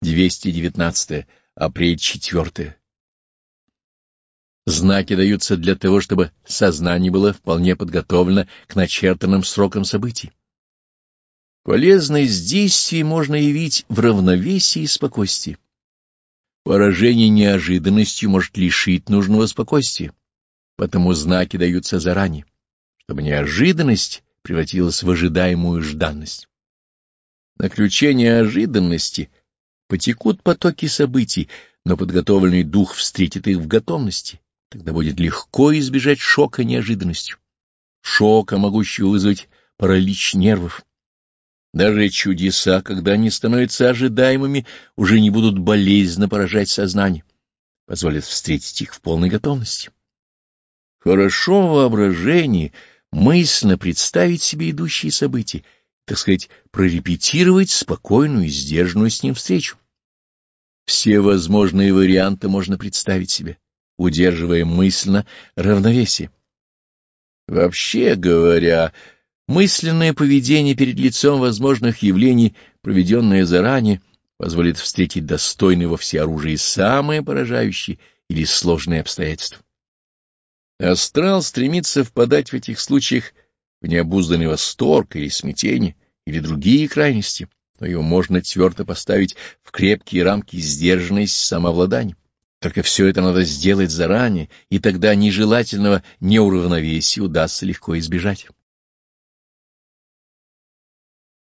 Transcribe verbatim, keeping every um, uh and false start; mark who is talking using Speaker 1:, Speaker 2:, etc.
Speaker 1: двести девятнадцатое. Апрель четвёртое. Знаки даются для того, чтобы сознание было вполне подготовлено к начертанным срокам событий. Полезность действий можно явить в равновесии и спокойствии. Поражение неожиданностью может лишить нужного спокойствия, потому знаки даются заранее, чтобы неожиданность превратилась в ожидаемую жданность. На ключе неожиданности потекут потоки событий, но подготовленный дух встретит их в готовности. Тогда будет легко избежать шока неожиданностью, шока, могущего вызвать паралич нервов. Даже чудеса, когда они становятся ожидаемыми, уже не будут болезненно поражать сознание, позволят встретить их в полной готовности. Хорошо в воображении мысленно представить себе идущие события, так сказать, прорепетировать спокойную и сдержанную с ним встречу. Все возможные варианты можно представить себе, удерживая мысленно равновесие. Вообще говоря, мысленное поведение перед лицом возможных явлений, проведенное заранее, позволит встретить достойные во всеоружии самые поражающие или сложные обстоятельства. Астрал стремится впадать в этих случаях в необузданный восторг или смятение, или другие крайности, но его можно твердо поставить в крепкие рамки сдержанности самообладания. Только все это надо сделать заранее, и тогда нежелательного неуравновесия удастся легко избежать.